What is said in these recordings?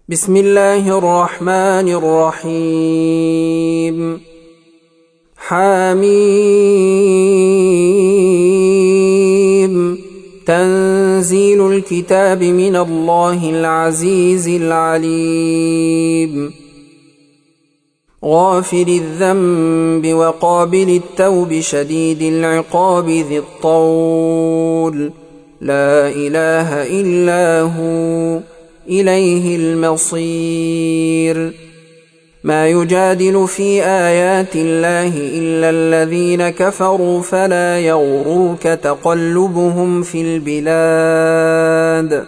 بسم الله الرحمن الرحيم. حميم. تنزيل الكتاب من الله العزيز العليم. غافر الذنب وقابل التوب شديد العقاب ذي الطول، لا إله إلا هو إليه المصير. ما يجادل في آيات الله إلا الذين كفروا فلا يغررك تقلبهم في البلاد.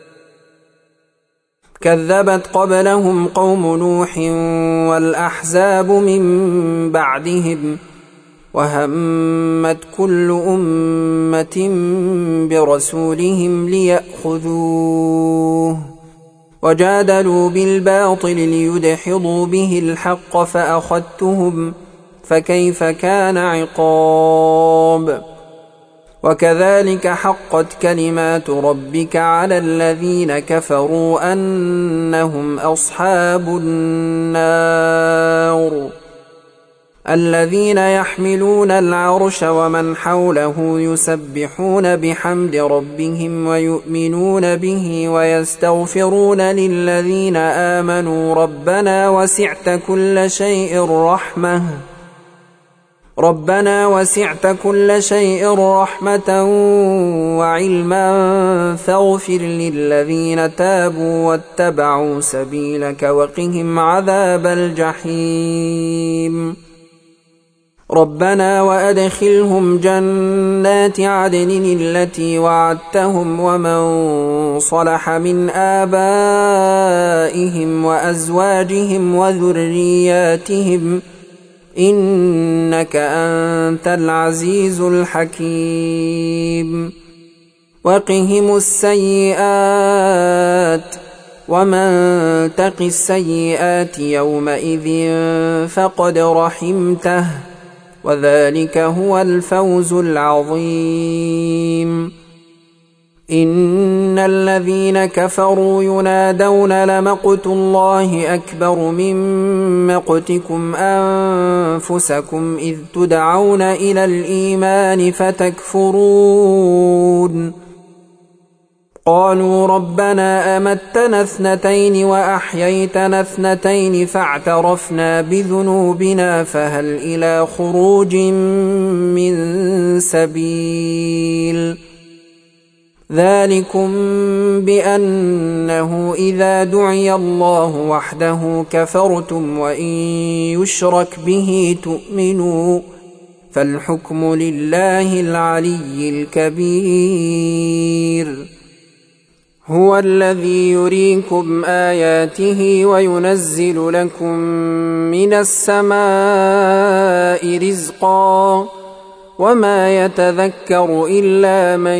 كذبت قبلهم قوم نوح والأحزاب من بعدهم، وهمت كل أمة برسولهم ليأخذوه، وجادلوا بالباطل ليدحضوا به الحق فأخذتهم، فكيف كان عقاب. وكذلك حقت كلمات ربك على الذين كفروا أنهم أصحاب النار. الذين يحملون العرش ومن حوله يسبحون بحمد ربهم ويؤمنون به ويستغفرون للذين آمنوا ربنا وسعت كل شيء رحمة وعلما فاغفر للذين تابوا واتبعوا سبيلك وقهم عذاب الجحيم. ربنا وأدخلهم جنات عدن التي وعدتهم ومن صلح من آبائهم وأزواجهم وذرياتهم إنك أنت العزيز الحكيم. وقهم السيئات ومن تق السيئات يومئذ فقد رحمته، وذلك هو الفوز العظيم. إن الذين كفروا ينادون لمقت الله أكبر من مقتكم أنفسكم إذ تدعون إلى الإيمان فتكفرون. قالوا ربنا أمتنا اثنتين وأحييتنا اثنتين فاعترفنا بذنوبنا فهل إلى خروج من سبيل. ذلكم بأنه إذا دعي الله وحده كفرتم وإن يشرك به تؤمنوا، فالحكم لله العلي الكبير. هو الذي يريكم آياته وينزل لكم من السماء رزقا، وما يتذكر إلا من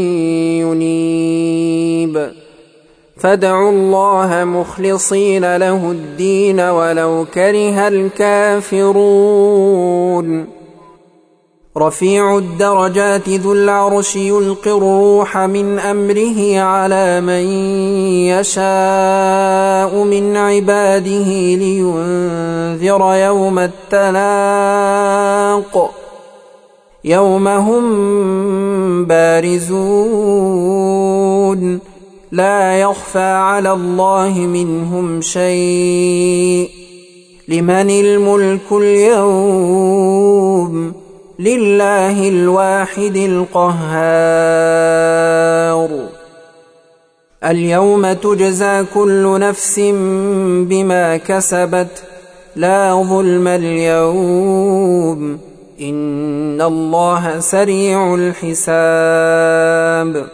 ينيب. فادعوا الله مخلصين له الدين ولو كره الكافرون. رفيع الدرجات ذو العرش يلقي الروح من أمره على من يشاء من عباده لينذر يوم التلاق، يوم هم بارزون لا يخفى على الله منهم شيء. لمن الملك اليوم؟ لله الواحد القهار. اليوم تجزى كل نفس بما كسبت، لا ظلم اليوم إن الله سريع الحساب.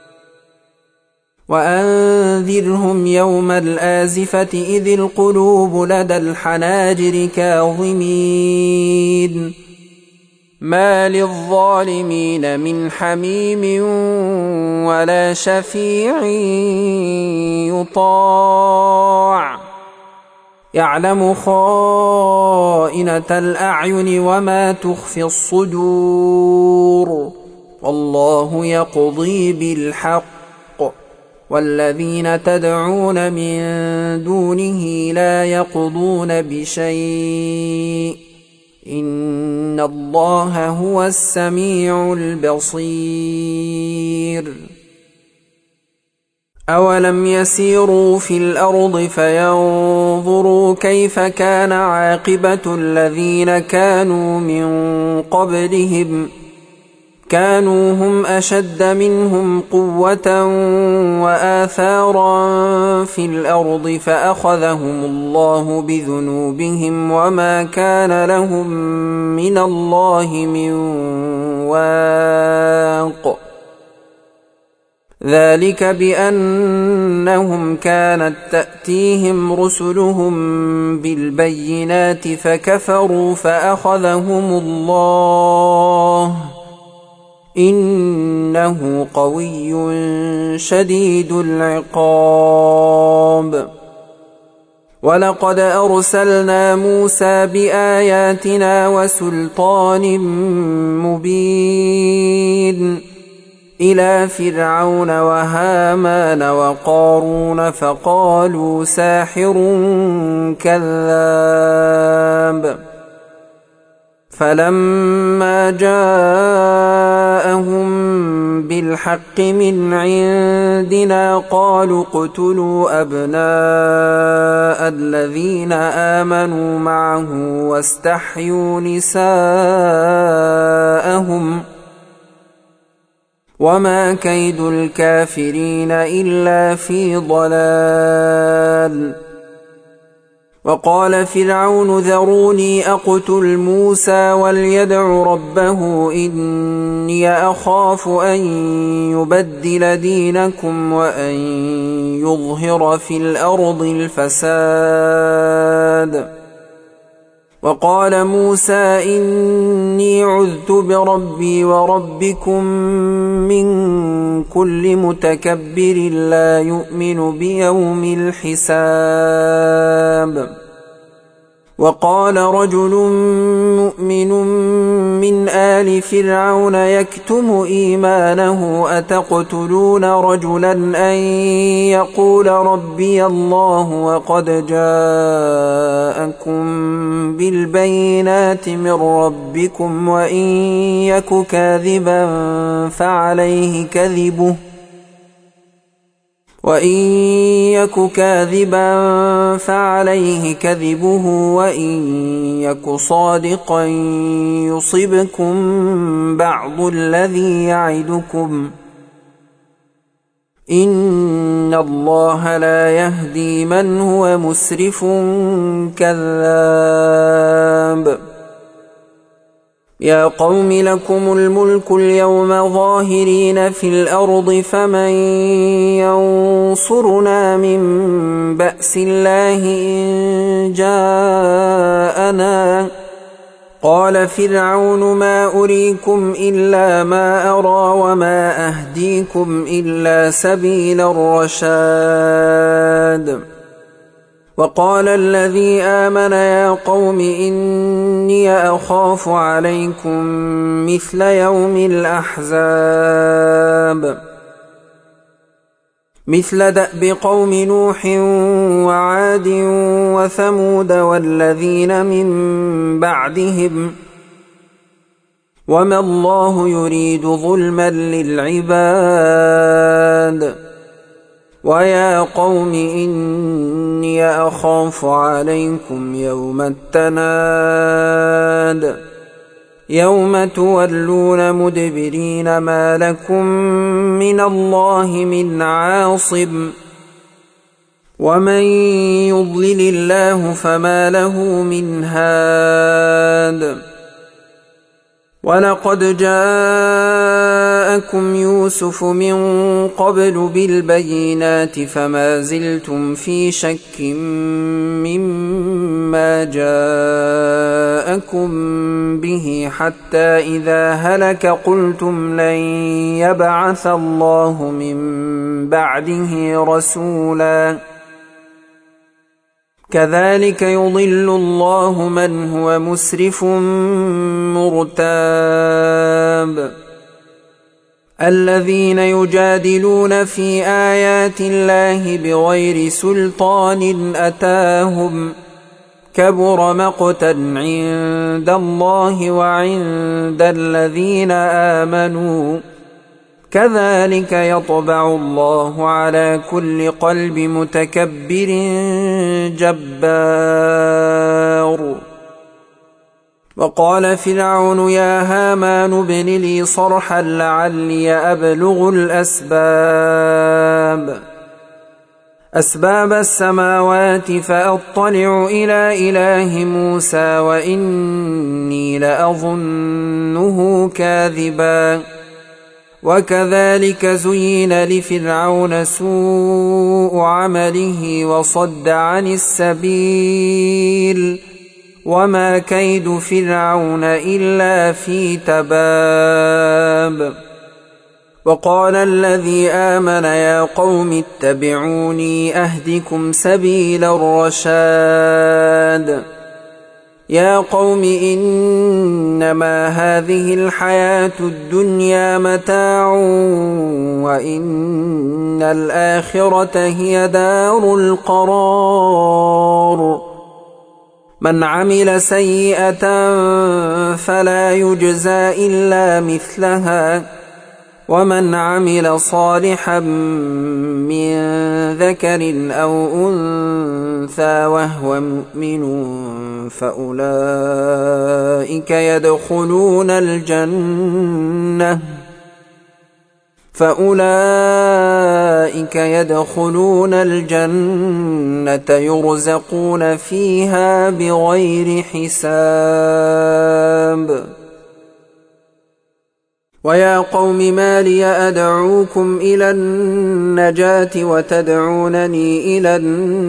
وأنذرهم يوم الآزفة إذ القلوب لدى الحناجر كاظمين، ما للظالمين من حميم ولا شفيع يطاع، يعلم خائنة الأعين وما تخفي الصدور، والله يقضي بالحق والذين تدعون من دونه لا يقضون بشيء إن الله هو السميع البصير أولم يسيروا في الأرض فينظروا كيف كان عاقبة الذين كانوا من قبلهم كانوا هم أشد منهم قوة وآثارا في الأرض فأخذهم الله بذنوبهم وما كان لهم من الله من واق ذلك بأنهم كانت تأتيهم رسلهم بالبينات فكفروا فأخذهم الله إنه قوي شديد العقاب ولقد أرسلنا موسى بآياتنا وسلطان مبين إلى فرعون وهامان وقارون فقالوا ساحر كذاب فلما جاءهم بالحق من عندنا قالوا اقتلوا أبناء الذين آمنوا معه واستحيوا نساءهم وما كيد الكافرين إلا في ضلال وقال فرعون ذروني أقتل موسى وليدع ربه إني أخاف أن يبدل دينكم وأن يظهر في الأرض الفساد وقال موسى إني عذت بربي وربكم من كل متكبر لا يؤمن بيوم الحساب وقال رجل مؤمن من آل فرعون يكتم إيمانه أتقتلون رجلا أن يقول ربي الله وقد جاءكم بالبينات من ربكم وإن يك كاذبا فعليه كذبه وإن يك صادقا يصبكم بعض الذي يعدكم إن الله لا يهدي من هو مسرف كذاب يا قوم لكم الملك اليوم ظاهرين في الأرض فمن ينصرنا من بأس الله إن جاءنا قال فرعون ما أريكم إلا ما أرى وما أهديكم إلا سبيل الرشاد وقال الذي آمن يا قوم إني أخاف عليكم مثل يوم الأحزاب مثل دأب قوم نوح وعاد وثمود والذين من بعدهم وما الله يريد ظلما للعباد ويا قوم إني أخاف عليكم يوم التناد يوم تولون مدبرين ما لكم من الله من عاصم ومن يضلل الله فما له من هاد ولقد جاءكم يوسف من قبل بالبينات فما زلتم في شك مما جاءكم به حتى إذا هلك قلتم لن يبعث الله من بعده رسولا كذلك يضل الله من هو مسرف مرتاب الذين يجادلون في آيات الله بغير سلطان أتاهم كبر مقتا عند الله وعند الذين آمنوا كذلك يطبع الله على كل قلب متكبر جبار. وقال فرعون يا هامان ابن لي صرحا لعلي أبلغ أسباب السماوات فأطلع إلى إله موسى وإني لأظنه كاذبا. وكذلك زين لفرعون سوء عمله وصد عن السبيل وما كيد فرعون إلا في تباب. وقال الذي آمن يا قوم اتبعوني أهدكم سبيل الرشاد. يا قوم إنما هذه الحياة الدنيا متاع وإن الآخرة هي دار القرار. من عمل سيئة فلا يجزى إلا مثلها ومن عمل صالحا من ذكر أو أنثى وهو مؤمن فأولئك يدخلون الجنة يرزقون فيها بغير حساب. ويا قوم ما لي أدعوكم إلى النجاة وتدعونني إلى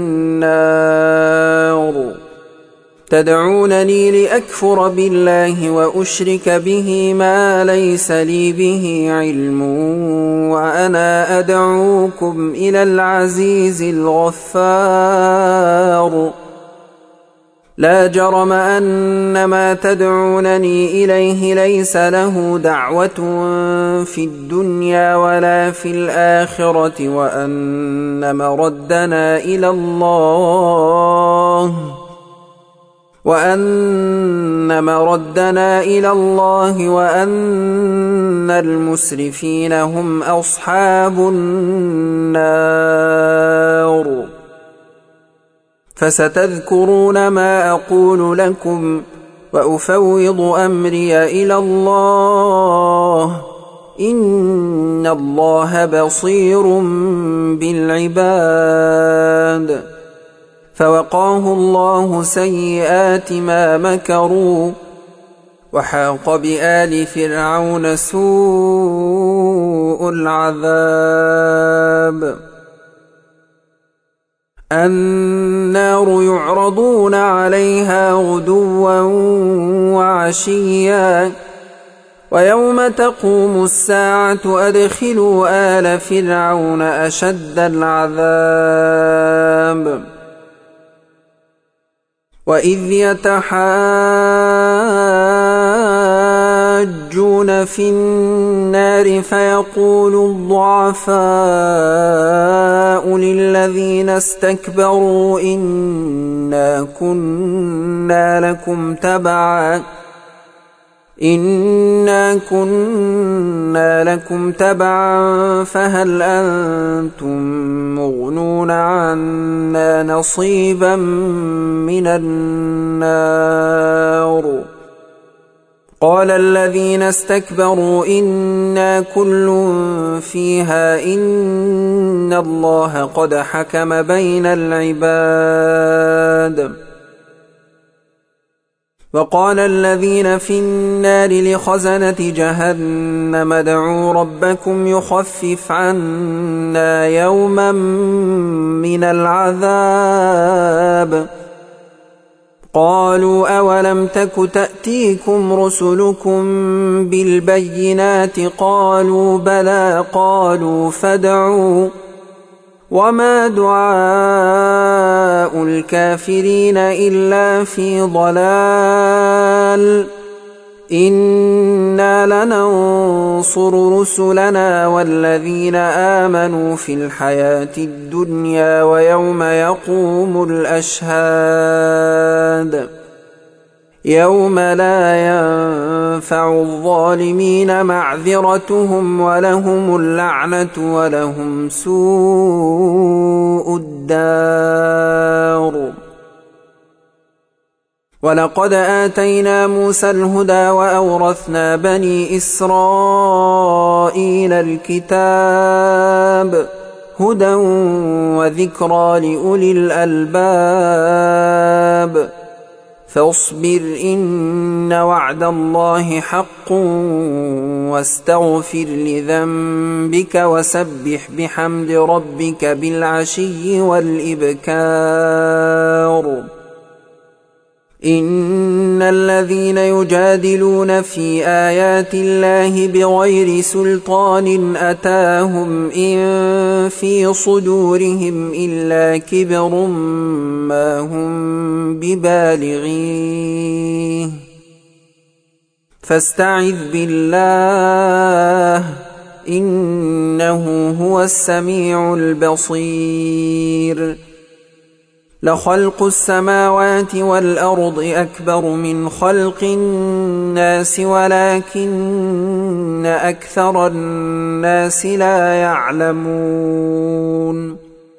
النار. تدعونني لأكفر بالله وأشرك به ما ليس لي به علم وأنا أدعوكم إلى العزيز الغفار. لا جرم أن ما تدعونني إليه ليس له دعوة في الدنيا ولا في الآخرة وأن مردنا إلى الله وأن المسرفين هم أصحاب النار. فستذكرون ما أقول لكم وأفوض أمري إلى الله إن الله بصير بالعباد. فوقاه الله سيئات ما مكروا وحاق بآل فرعون سوء العذاب. النار يعرضون عليها غدوا وعشيا ويوم تقوم الساعة أدخلوا آل فرعون أشد العذاب. وإذ يتحاجون في النار فيقول الضعفاء للذين استكبروا إنا كنا لكم تبعا فهل أنتم مغنون عنا نصيبا من النار. قال الذين استكبروا إنا كل فيها إن الله قد حكم بين العباد. وقال الذين في النار لخزنة جهنم ادعوا ربكم يخفف عنا يوما من العذاب. قالوا أولم تك تأتيكم رسلكم بالبينات قالوا بلى قالوا فادعوا وما دعاء الكافرين إلا في ضلال إنا لننصر رسلنا والذين آمنوا في الحياة الدنيا ويوم يقوم الأشهاد يوم لا ينفع الظالمين معذرتهم ولهم اللعنة ولهم سوء الدار. ولقد آتينا موسى الهدى وأورثنا بني إسرائيل الكتاب هدى وذكرى لأولي الألباب. فاصبر إن وعد الله حق واستغفر لذنبك وسبح بحمد ربك بالعشي والإبكار. إن الذين يجادلون في آيات الله بغير سلطان أتاهم إن في صدورهم إلا كبر ما هم ببالغيه فاستعذ بالله إنه هو السميع البصير. لخلق السماوات والأرض أكبر من خلق الناس ولكن أكثر الناس لا يعلمون.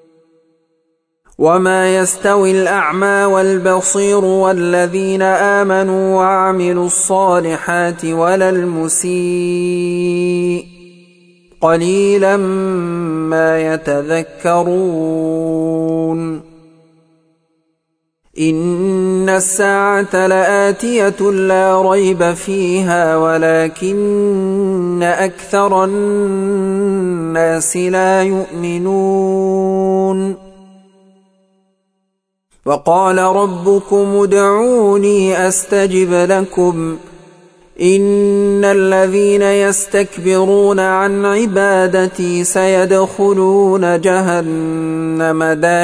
وما يستوي الأعمى والبصير والذين آمنوا وعملوا الصالحات ولا المسيء قليلا ما يتذكرون. إن الساعة لآتية لا ريب فيها ولكن أكثر الناس لا يؤمنون. وقال ربكم ادعوني أستجب لكم إن الذين يستكبرون عن عبادتي سيدخلون جهنم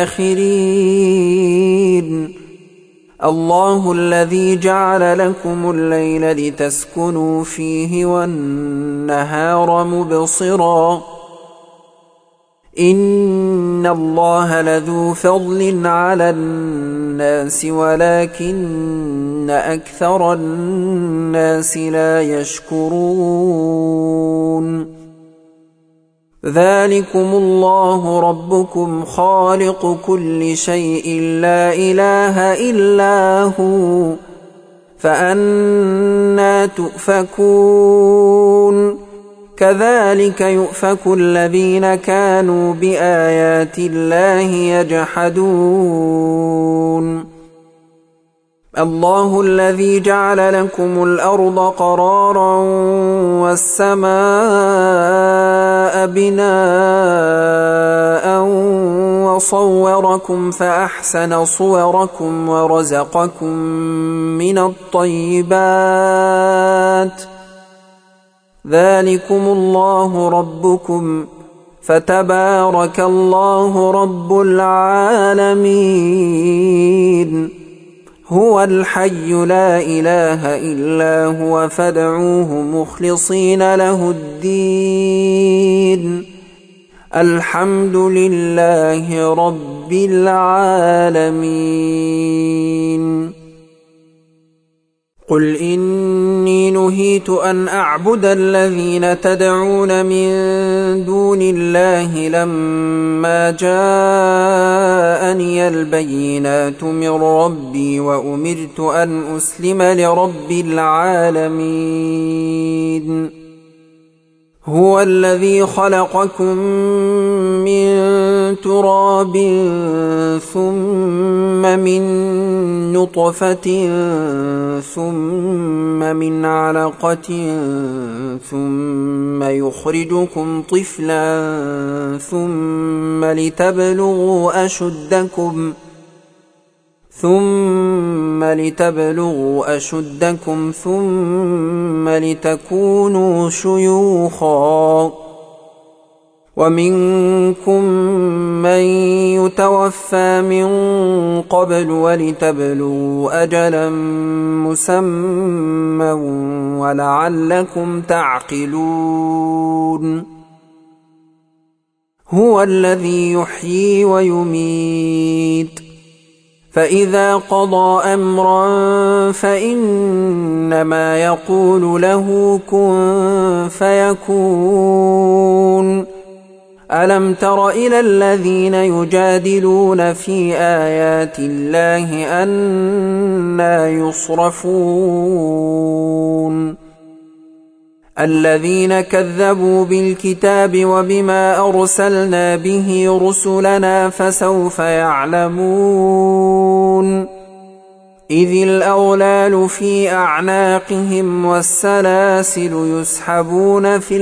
داخرين. الله الذي جعل لكم الليل لتسكنوا فيه والنهار مبصرا إن الله لذو فضل على الناس ولكن أكثر الناس لا يشكرون. ذلكم الله ربكم خالق كل شيء لا إله إلا هو فأنى تؤفكون. كذلك يؤفك الذين كانوا بآيات الله يجحدون. الله الذي جعل لكم الأرض قرارا والسماء بناء وصوركم فأحسن صوركم ورزقكم من الطيبات. ذلكم الله ربكم فتبارك الله رب العالمين. هو الحي لا إله إلا هو فادعوه مخلصين له الدين. الحمد لله رب العالمين. قل إني نهيت أن أعبد الذين تدعون من دون الله لما جاءني البينات من ربي وأمرت أن أسلم لرب العالمين. هو الذي خلقكم من تراب ثم من نطفة ثم من علقة ثم يخرجكم طفلا ثم لتبلغوا أشدكم ثم لتكونوا شيوخا ومنكم من يتوفى من قبل ولتبلغوا أجلا مسمى ولعلكم تعقلون هو الذي يحيي ويميت فإذا قضى أمرا فإنما يقول له كن فيكون ألم تر إلى الذين يجادلون في آيات الله أنى يصرفون الذين كذبوا بالكتاب وبما أرسلنا به رسلنا فسوف يعلمون إذ الأغلال في أعناقهم والسلاسل يسحبون في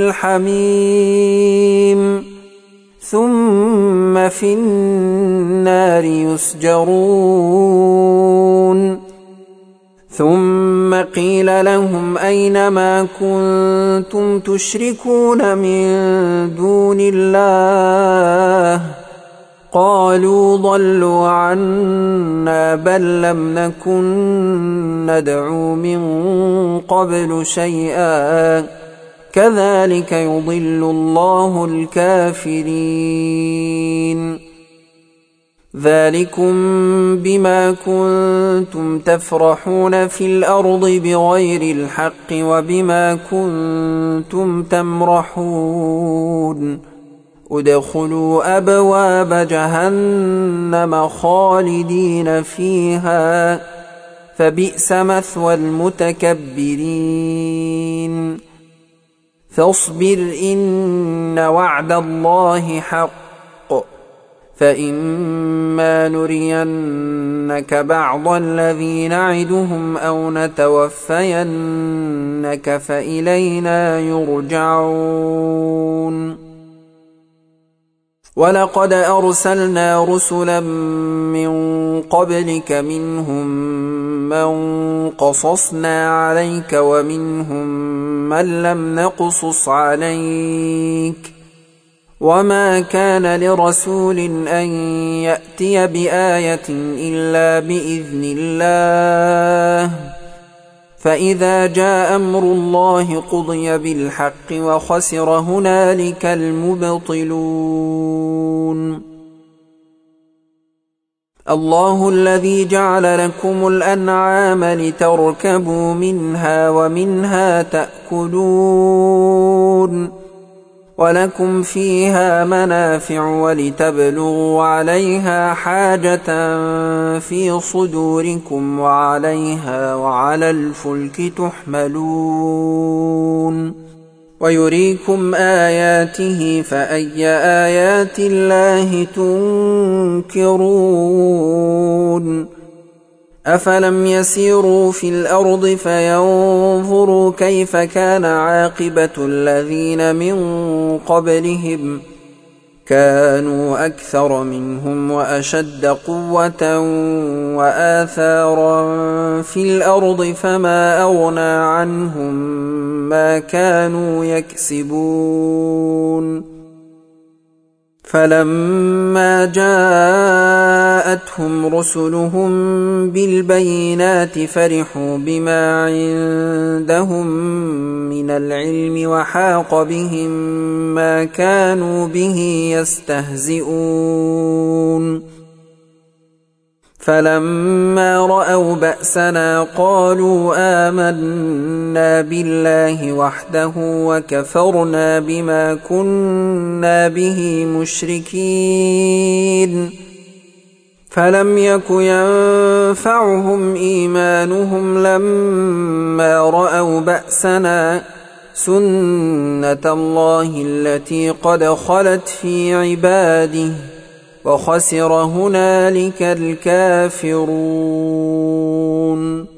الحميم ثم في النار يسجرون ثم قيل لهم أين ما كنتم تشركون من دون الله قالوا ضلوا عنا بل لم نكن ندعو من قبل شيئا كذلك يضل الله الكافرين ذلكم بما كنتم تفرحون في الأرض بغير الحق وبما كنتم تمرحون ادخلوا أبواب جهنم خالدين فيها فبئس مثوى المتكبرين فاصبر إن وعد الله حق فإما نرينك بعض الذي نعدهم أو نتوفينك فإلينا يرجعون ولقد أرسلنا رسلا من قبلك منهم من قصصنا عليك ومنهم من لم نقصص عليك وما كان لرسول أن يأتي بآية إلا بإذن الله فإذا جاء أمر الله قضي بالحق وخسر هنالك المبطلون الله الذي جعل لكم الأنعام لتركبوا منها ومنها تأكلون ولكم فيها منافع ولتبلغوا عليها حاجة في صدوركم وعليها وعلى الفلك تحملون ويريكم آياته فأي آيات الله تنكرون أفلم يسيروا في الأرض فينظروا كيف كان عاقبة الذين من قبلهم كانوا أكثر منهم وأشد قوة وآثارا في الأرض فما أغنى عنهم ما كانوا يكسبون فلما جاءتهم رسلهم بالبينات فرحوا بما عندهم من العلم وحاق بهم ما كانوا به يستهزئون فلما رأوا بأسنا قالوا آمنا بالله وحده وكفرنا بما كنا به مشركين فلم يك ينفعهم إيمانهم لما رأوا بأسنا سنة الله التي قد خلت في عباده وخسر هنالك الكافرون